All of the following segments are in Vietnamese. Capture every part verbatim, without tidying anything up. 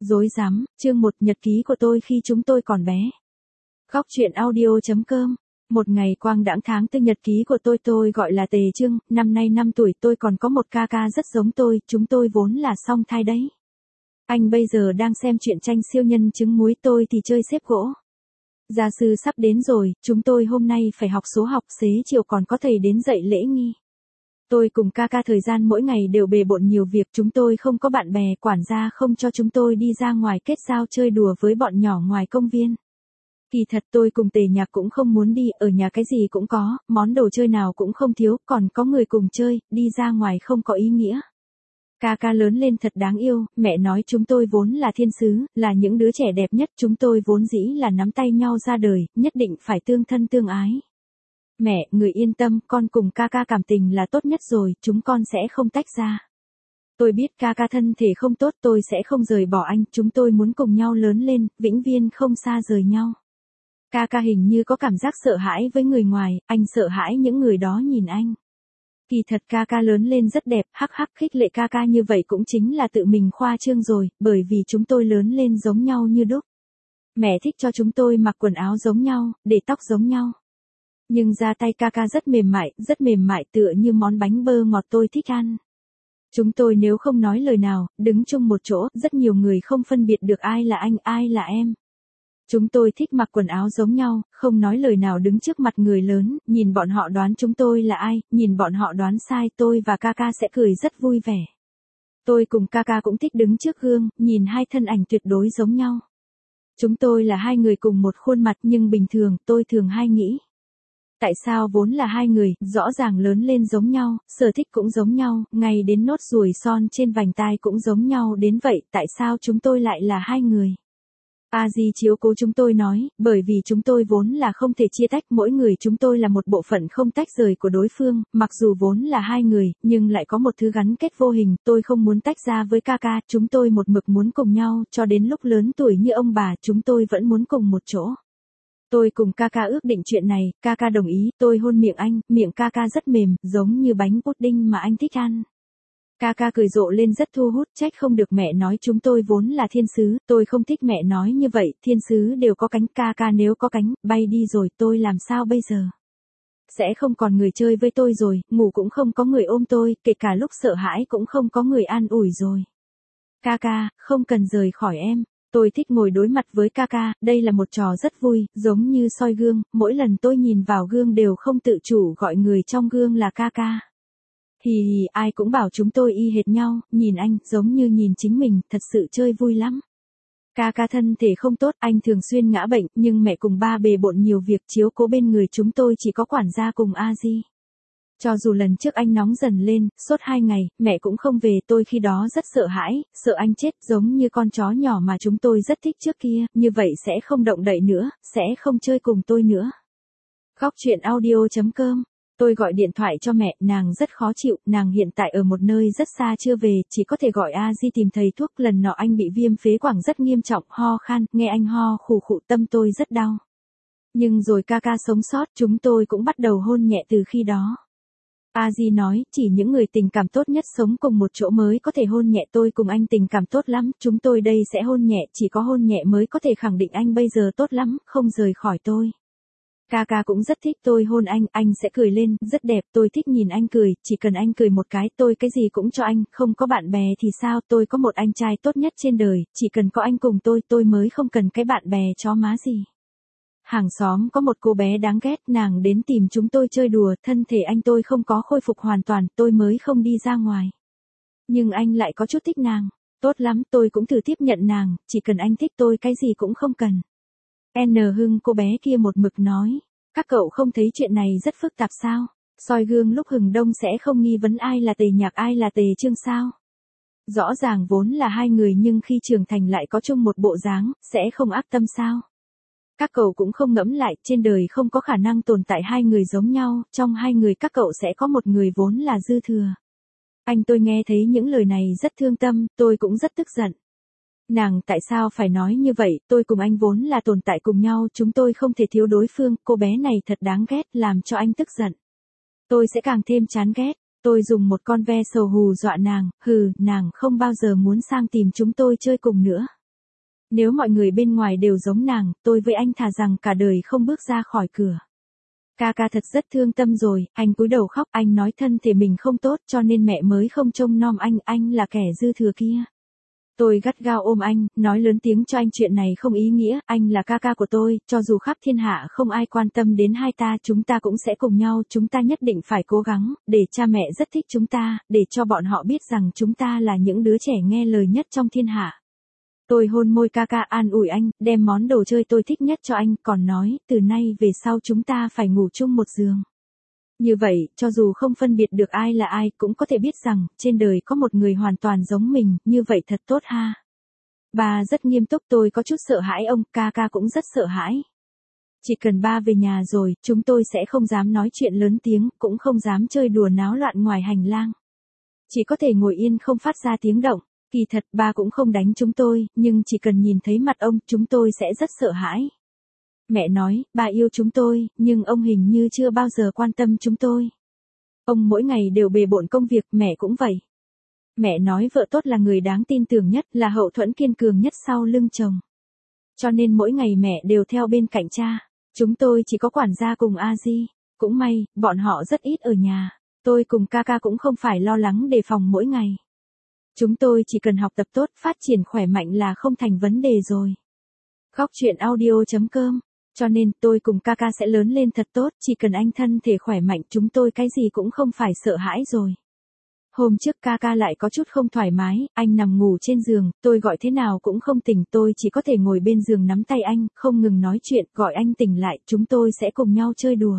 Rối rắm, chương một nhật ký của tôi khi chúng tôi còn bé. Góc truyện audio.com. Một ngày quang đãng tháng tư nhật ký của tôi tôi gọi là Tề Trương, năm nay năm tuổi tôi còn có một ca ca rất giống tôi, chúng tôi vốn là song thai đấy. Anh bây giờ đang xem truyện tranh siêu nhân trứng muối, tôi thì chơi xếp gỗ. Gia sư sắp đến rồi, chúng tôi hôm nay phải học số học, xế chiều còn có thầy đến dạy lễ nghi. Tôi cùng ca ca thời gian mỗi ngày đều bề bộn nhiều việc, chúng tôi không có bạn bè, quản gia không cho chúng tôi đi ra ngoài kết giao chơi đùa với bọn nhỏ ngoài công viên. Kỳ thật tôi cùng Tề Nhạc cũng không muốn đi, ở nhà cái gì cũng có, món đồ chơi nào cũng không thiếu, còn có người cùng chơi, đi ra ngoài không có ý nghĩa. Ca ca lớn lên thật đáng yêu, mẹ nói chúng tôi vốn là thiên sứ, là những đứa trẻ đẹp nhất, chúng tôi vốn dĩ là nắm tay nhau ra đời, nhất định phải tương thân tương ái. Mẹ, người yên tâm, con cùng ca ca cảm tình là tốt nhất rồi, chúng con sẽ không tách ra. Tôi biết ca ca thân thể không tốt, tôi sẽ không rời bỏ anh, chúng tôi muốn cùng nhau lớn lên, vĩnh viễn không xa rời nhau. Ca ca hình như có cảm giác sợ hãi với người ngoài, anh sợ hãi những người đó nhìn anh. Kỳ thật ca ca lớn lên rất đẹp, hắc hắc khích lệ ca ca như vậy cũng chính là tự mình khoa trương rồi, bởi vì chúng tôi lớn lên giống nhau như đúc. Mẹ thích cho chúng tôi mặc quần áo giống nhau, để tóc giống nhau. Nhưng da tay ca ca rất mềm mại, rất mềm mại tựa như món bánh bơ ngọt tôi thích ăn. Chúng tôi nếu không nói lời nào, đứng chung một chỗ, rất nhiều người không phân biệt được ai là anh, ai là em. Chúng tôi thích mặc quần áo giống nhau, không nói lời nào đứng trước mặt người lớn, nhìn bọn họ đoán chúng tôi là ai, nhìn bọn họ đoán sai tôi và ca ca sẽ cười rất vui vẻ. Tôi cùng ca ca cũng thích đứng trước gương, nhìn hai thân ảnh tuyệt đối giống nhau. Chúng tôi là hai người cùng một khuôn mặt nhưng bình thường, tôi thường hay nghĩ. Tại sao vốn là hai người, rõ ràng lớn lên giống nhau, sở thích cũng giống nhau, ngay đến nốt ruồi son trên vành tai cũng giống nhau đến vậy, tại sao chúng tôi lại là hai người? A Di chiếu cố chúng tôi nói, bởi vì chúng tôi vốn là không thể chia tách, mỗi người chúng tôi là một bộ phận không tách rời của đối phương, mặc dù vốn là hai người, nhưng lại có một thứ gắn kết vô hình, tôi không muốn tách ra với ca ca, chúng tôi một mực muốn cùng nhau, cho đến lúc lớn tuổi như ông bà, chúng tôi vẫn muốn cùng một chỗ. Tôi cùng ca ca ước định chuyện này, ca ca đồng ý, tôi hôn miệng anh, miệng ca ca rất mềm, giống như bánh pudding mà anh thích ăn. Ca ca cười rộ lên rất thu hút, trách không được mẹ nói chúng tôi vốn là thiên sứ, tôi không thích mẹ nói như vậy, thiên sứ đều có cánh, ca ca nếu có cánh, bay đi rồi, tôi làm sao bây giờ? Sẽ không còn người chơi với tôi rồi, ngủ cũng không có người ôm tôi, kể cả lúc sợ hãi cũng không có người an ủi rồi. Ca ca, không cần rời khỏi em. Tôi thích ngồi đối mặt với ca ca, đây là một trò rất vui, giống như soi gương, mỗi lần tôi nhìn vào gương đều không tự chủ gọi người trong gương là ca ca. Hì hì, ai cũng bảo chúng tôi y hệt nhau, nhìn anh, giống như nhìn chính mình, thật sự chơi vui lắm. Ca ca thân thể không tốt, anh thường xuyên ngã bệnh, nhưng mẹ cùng ba bề bộn nhiều việc chiếu cố bên người chúng tôi chỉ có quản gia cùng A Di. Cho dù lần trước anh nóng dần lên, sốt hai ngày, mẹ cũng không về, tôi khi đó rất sợ hãi, sợ anh chết giống như con chó nhỏ mà chúng tôi rất thích trước kia, như vậy sẽ không động đậy nữa, sẽ không chơi cùng tôi nữa. Góc truyện audio.com. Tôi gọi điện thoại cho mẹ, nàng rất khó chịu, nàng hiện tại ở một nơi rất xa chưa về, chỉ có thể gọi A Di tìm thầy thuốc, lần nọ anh bị viêm phế quản rất nghiêm trọng, ho khan, nghe anh ho khủ khụ tâm tôi rất đau. Nhưng rồi ca ca sống sót, chúng tôi cũng bắt đầu hôn nhẹ từ khi đó. A Di nói, chỉ những người tình cảm tốt nhất sống cùng một chỗ mới có thể hôn nhẹ, tôi cùng anh tình cảm tốt lắm, chúng tôi đây sẽ hôn nhẹ, chỉ có hôn nhẹ mới có thể khẳng định anh bây giờ tốt lắm, không rời khỏi tôi. Ca ca cũng rất thích tôi hôn anh, anh sẽ cười lên, rất đẹp, tôi thích nhìn anh cười, chỉ cần anh cười một cái, tôi cái gì cũng cho anh, không có bạn bè thì sao, tôi có một anh trai tốt nhất trên đời, chỉ cần có anh cùng tôi, tôi mới không cần cái bạn bè chó má gì. Hàng xóm có một cô bé đáng ghét, nàng đến tìm chúng tôi chơi đùa, thân thể anh tôi không có khôi phục hoàn toàn, tôi mới không đi ra ngoài. Nhưng anh lại có chút thích nàng, tốt lắm, tôi cũng thử tiếp nhận nàng, chỉ cần anh thích tôi cái gì cũng không cần. N Hưng cô bé kia một mực nói, các cậu không thấy chuyện này rất phức tạp sao? Soi gương lúc hừng đông sẽ không nghi vấn ai là Tề Nhạc ai là Tề Trương sao? Rõ ràng vốn là hai người nhưng khi trưởng thành lại có chung một bộ dáng, sẽ không ác tâm sao? Các cậu cũng không ngẫm lại, trên đời không có khả năng tồn tại hai người giống nhau, trong hai người các cậu sẽ có một người vốn là dư thừa. Anh tôi nghe thấy những lời này rất thương tâm, tôi cũng rất tức giận. Nàng tại sao phải nói như vậy, tôi cùng anh vốn là tồn tại cùng nhau, chúng tôi không thể thiếu đối phương, cô bé này thật đáng ghét, làm cho anh tức giận. Tôi sẽ càng thêm chán ghét, tôi dùng một con ve sầu hù dọa nàng, hừ, nàng không bao giờ muốn sang tìm chúng tôi chơi cùng nữa. Nếu mọi người bên ngoài đều giống nàng, tôi với anh thà rằng cả đời không bước ra khỏi cửa. Ca ca thật rất thương tâm rồi, anh cúi đầu khóc, anh nói thân thể mình không tốt cho nên mẹ mới không trông nom anh, anh là kẻ dư thừa kia. Tôi gắt gao ôm anh, nói lớn tiếng cho anh chuyện này không ý nghĩa, anh là ca ca của tôi, cho dù khắp thiên hạ không ai quan tâm đến hai ta, chúng ta cũng sẽ cùng nhau, chúng ta nhất định phải cố gắng, để cha mẹ rất thích chúng ta, để cho bọn họ biết rằng chúng ta là những đứa trẻ nghe lời nhất trong thiên hạ. Tôi hôn môi ca ca an ủi anh, đem món đồ chơi tôi thích nhất cho anh, còn nói, từ nay về sau chúng ta phải ngủ chung một giường. Như vậy, cho dù không phân biệt được ai là ai, cũng có thể biết rằng, trên đời có một người hoàn toàn giống mình, như vậy thật tốt ha. Ba rất nghiêm túc, tôi có chút sợ hãi ông, ca ca cũng rất sợ hãi. Chỉ cần ba về nhà rồi, chúng tôi sẽ không dám nói chuyện lớn tiếng, cũng không dám chơi đùa náo loạn ngoài hành lang. Chỉ có thể ngồi yên không phát ra tiếng động. Kỳ thật ba cũng không đánh chúng tôi, nhưng chỉ cần nhìn thấy mặt ông, chúng tôi sẽ rất sợ hãi. Mẹ nói, ba yêu chúng tôi, nhưng ông hình như chưa bao giờ quan tâm chúng tôi. Ông mỗi ngày đều bề bộn công việc, mẹ cũng vậy. Mẹ nói vợ tốt là người đáng tin tưởng nhất, là hậu thuẫn kiên cường nhất sau lưng chồng. Cho nên mỗi ngày mẹ đều theo bên cạnh cha. Chúng tôi chỉ có quản gia cùng A Di. Cũng may, bọn họ rất ít ở nhà. Tôi cùng ca ca cũng không phải lo lắng đề phòng mỗi ngày. Chúng tôi chỉ cần học tập tốt, phát triển khỏe mạnh là không thành vấn đề rồi. Góc chuyện audio chấm com. Cho nên tôi cùng ca ca sẽ lớn lên thật tốt, chỉ cần anh thân thể khỏe mạnh chúng tôi cái gì cũng không phải sợ hãi rồi. Hôm trước ca ca lại có chút không thoải mái, anh nằm ngủ trên giường, tôi gọi thế nào cũng không tỉnh, tôi chỉ có thể ngồi bên giường nắm tay anh, không ngừng nói chuyện, gọi anh tỉnh lại, chúng tôi sẽ cùng nhau chơi đùa.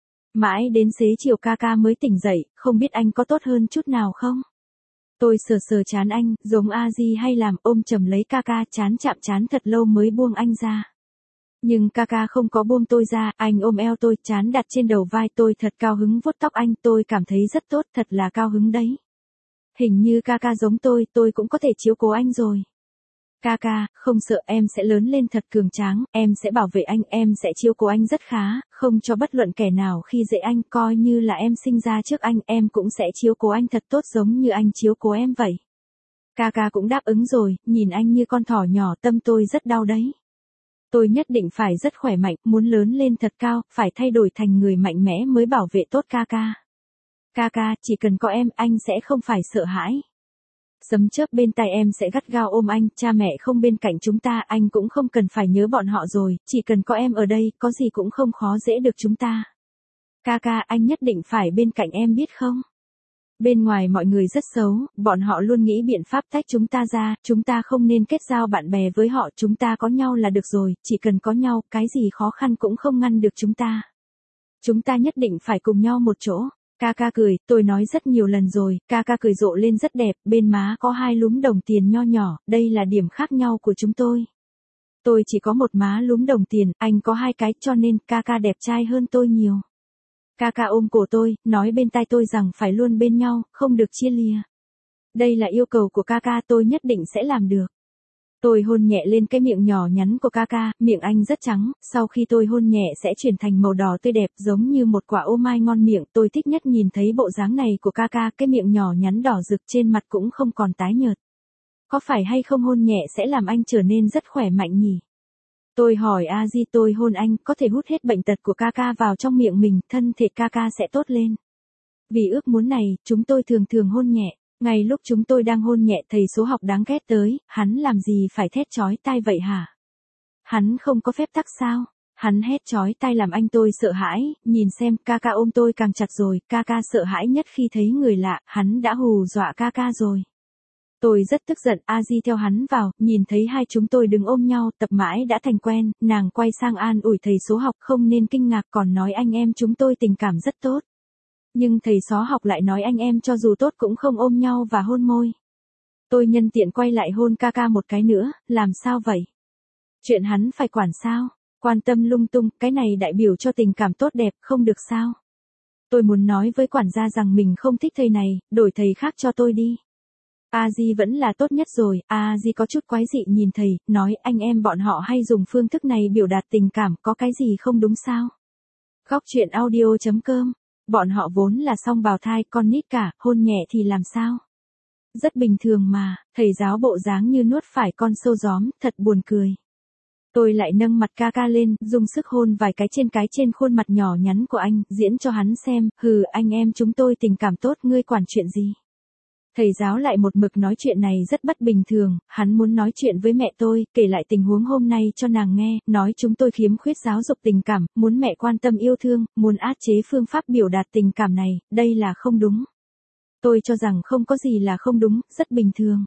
Mãi đến xế chiều ca ca mới tỉnh dậy, không biết anh có tốt hơn chút nào không? Tôi sờ sờ chán anh, giống A Di hay làm, ôm chầm lấy ca ca, chán chạm chán thật lâu mới buông anh ra. Nhưng ca ca không có buông tôi ra, anh ôm eo tôi, chán đặt trên đầu vai tôi, thật cao hứng vuốt tóc anh, tôi cảm thấy rất tốt, thật là cao hứng đấy. Hình như ca ca giống tôi, tôi cũng có thể chiếu cố anh rồi. Ca ca, không sợ, em sẽ lớn lên thật cường tráng, em sẽ bảo vệ anh, em sẽ chiếu cố anh rất khá, không cho bất luận kẻ nào khi dễ anh, coi như là em sinh ra trước anh, em cũng sẽ chiếu cố anh thật tốt giống như anh chiếu cố em vậy. Ca ca cũng đáp ứng rồi, nhìn anh như con thỏ nhỏ, tâm tôi rất đau đấy. Tôi nhất định phải rất khỏe mạnh, muốn lớn lên thật cao, phải thay đổi thành người mạnh mẽ mới bảo vệ tốt ca ca. Ca ca, chỉ cần có em, anh sẽ không phải sợ hãi. Sấm chớp bên tai em sẽ gắt gao ôm anh, cha mẹ không bên cạnh chúng ta, anh cũng không cần phải nhớ bọn họ rồi, chỉ cần có em ở đây, có gì cũng không khó dễ được chúng ta. Ca ca, anh nhất định phải bên cạnh em biết không? Bên ngoài mọi người rất xấu, bọn họ luôn nghĩ biện pháp tách chúng ta ra, chúng ta không nên kết giao bạn bè với họ, chúng ta có nhau là được rồi, chỉ cần có nhau, cái gì khó khăn cũng không ngăn được chúng ta. Chúng ta nhất định phải cùng nhau một chỗ. Ca ca cười, tôi nói rất nhiều lần rồi, ca ca cười rộ lên rất đẹp, bên má có hai lúm đồng tiền nho nhỏ, đây là điểm khác nhau của chúng tôi. Tôi chỉ có một má lúm đồng tiền, anh có hai cái, cho nên ca ca đẹp trai hơn tôi nhiều. Ca ca ôm cổ tôi, nói bên tai tôi rằng phải luôn bên nhau, không được chia lìa. Đây là yêu cầu của ca ca, tôi nhất định sẽ làm được. Tôi hôn nhẹ lên cái miệng nhỏ nhắn của ca ca, miệng anh rất trắng, sau khi tôi hôn nhẹ sẽ chuyển thành màu đỏ tươi đẹp giống như một quả ô mai ngon miệng, tôi thích nhất nhìn thấy bộ dáng này của ca ca, cái miệng nhỏ nhắn đỏ rực trên mặt cũng không còn tái nhợt. Có phải hay không hôn nhẹ sẽ làm anh trở nên rất khỏe mạnh nhỉ? Tôi hỏi A Di, tôi hôn anh, có thể hút hết bệnh tật của ca ca vào trong miệng mình, thân thể ca ca sẽ tốt lên. Vì ước muốn này, chúng tôi thường thường hôn nhẹ. Ngay lúc chúng tôi đang hôn nhẹ, thầy số học đáng ghét tới, hắn làm gì phải thét chói tai vậy hả? Hắn không có phép tắc sao? Hắn hét chói tai làm anh tôi sợ hãi, nhìn xem, ca ca ôm tôi càng chặt rồi, ca ca sợ hãi nhất khi thấy người lạ, hắn đã hù dọa ca ca rồi. Tôi rất tức giận, A Di theo hắn vào, nhìn thấy hai chúng tôi đứng ôm nhau, tập mãi đã thành quen, nàng quay sang an ủi thầy số học, không nên kinh ngạc, còn nói anh em chúng tôi tình cảm rất tốt. Nhưng thầy xó học lại nói anh em cho dù tốt cũng không ôm nhau và hôn môi. Tôi nhân tiện quay lại hôn ca ca một cái nữa, làm sao vậy? Chuyện hắn phải quản sao? Quan tâm lung tung, cái này đại biểu cho tình cảm tốt đẹp, không được sao? Tôi muốn nói với quản gia rằng mình không thích thầy này, đổi thầy khác cho tôi đi. A Di vẫn là tốt nhất rồi, A Di có chút quái dị nhìn thầy, nói anh em bọn họ hay dùng phương thức này biểu đạt tình cảm, có cái gì không đúng sao? Góc chuyện audio chấm com. Bọn họ vốn là song bào thai, con nít cả, hôn nhẹ thì làm sao? Rất bình thường mà, thầy giáo bộ dáng như nuốt phải con sâu gióm, thật buồn cười. Tôi lại nâng mặt ca ca lên, dùng sức hôn vài cái trên cái trên khuôn mặt nhỏ nhắn của anh, diễn cho hắn xem, hừ, anh em chúng tôi tình cảm tốt, ngươi quản chuyện gì. Thầy giáo lại một mực nói chuyện này rất bất bình thường, hắn muốn nói chuyện với mẹ tôi, kể lại tình huống hôm nay cho nàng nghe, nói chúng tôi khiếm khuyết giáo dục tình cảm, muốn mẹ quan tâm yêu thương, muốn áp chế phương pháp biểu đạt tình cảm này, đây là không đúng. Tôi cho rằng không có gì là không đúng, rất bình thường.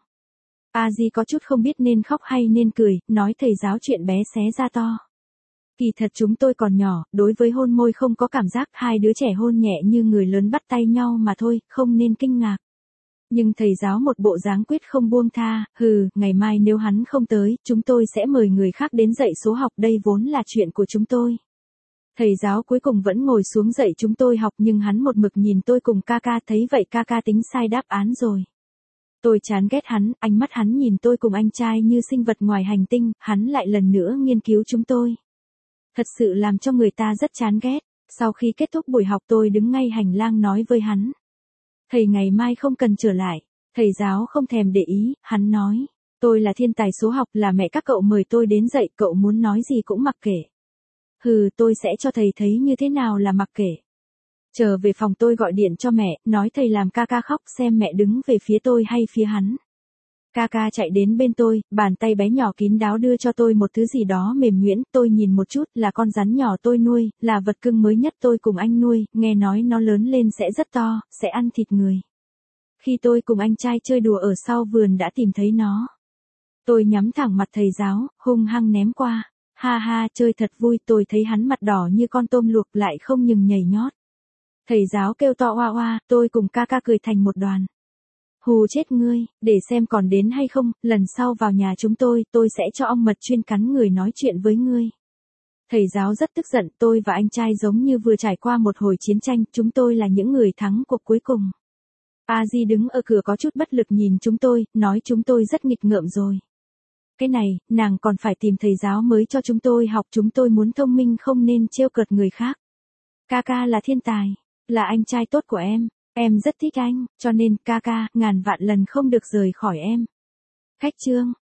A Di có chút không biết nên khóc hay nên cười, nói thầy giáo chuyện bé xé ra to. Kỳ thật chúng tôi còn nhỏ, đối với hôn môi không có cảm giác, hai đứa trẻ hôn nhẹ như người lớn bắt tay nhau mà thôi, không nên kinh ngạc. Nhưng thầy giáo một bộ dáng quyết không buông tha, hừ, ngày mai nếu hắn không tới, chúng tôi sẽ mời người khác đến dạy số học, đây vốn là chuyện của chúng tôi. Thầy giáo cuối cùng vẫn ngồi xuống dạy chúng tôi học nhưng hắn một mực nhìn tôi cùng ca ca, thấy vậy ca ca tính sai đáp án rồi. Tôi chán ghét hắn, ánh mắt hắn nhìn tôi cùng anh trai như sinh vật ngoài hành tinh, hắn lại lần nữa nghiên cứu chúng tôi. Thật sự làm cho người ta rất chán ghét. Sau khi kết thúc buổi học tôi đứng ngay hành lang nói với hắn. Thầy ngày mai không cần trở lại. Thầy giáo không thèm để ý, hắn nói. Tôi là thiên tài số học, là mẹ các cậu mời tôi đến dạy, cậu muốn nói gì cũng mặc kệ. Hừ, tôi sẽ cho thầy thấy như thế nào là mặc kệ. Trở về phòng tôi gọi điện cho mẹ, nói thầy làm ca ca khóc, xem mẹ đứng về phía tôi hay phía hắn. Ca ca chạy đến bên tôi, bàn tay bé nhỏ kín đáo đưa cho tôi một thứ gì đó mềm nhuyễn, tôi nhìn một chút, là con rắn nhỏ tôi nuôi, là vật cưng mới nhất tôi cùng anh nuôi, nghe nói nó lớn lên sẽ rất to, sẽ ăn thịt người. Khi tôi cùng anh trai chơi đùa ở sau vườn đã tìm thấy nó. Tôi nhắm thẳng mặt thầy giáo, hung hăng ném qua. Ha ha, chơi thật vui, tôi thấy hắn mặt đỏ như con tôm luộc lại không ngừng nhảy nhót. Thầy giáo kêu to oa oa, tôi cùng ca ca cười thành một đoàn. Hù chết ngươi, để xem còn đến hay không, lần sau vào nhà chúng tôi, tôi sẽ cho ong mật chuyên cắn người nói chuyện với ngươi. Thầy giáo rất tức giận, tôi và anh trai giống như vừa trải qua một hồi chiến tranh, chúng tôi là những người thắng cuộc cuối cùng. A Di đứng ở cửa có chút bất lực nhìn chúng tôi, nói chúng tôi rất nghịch ngợm rồi. Cái này, nàng còn phải tìm thầy giáo mới cho chúng tôi học, chúng tôi muốn thông minh không nên trêu cợt người khác. Ca ca là thiên tài, là anh trai tốt của em, em rất thích anh, cho nên ca ca, ngàn vạn lần không được rời khỏi em. Khách chương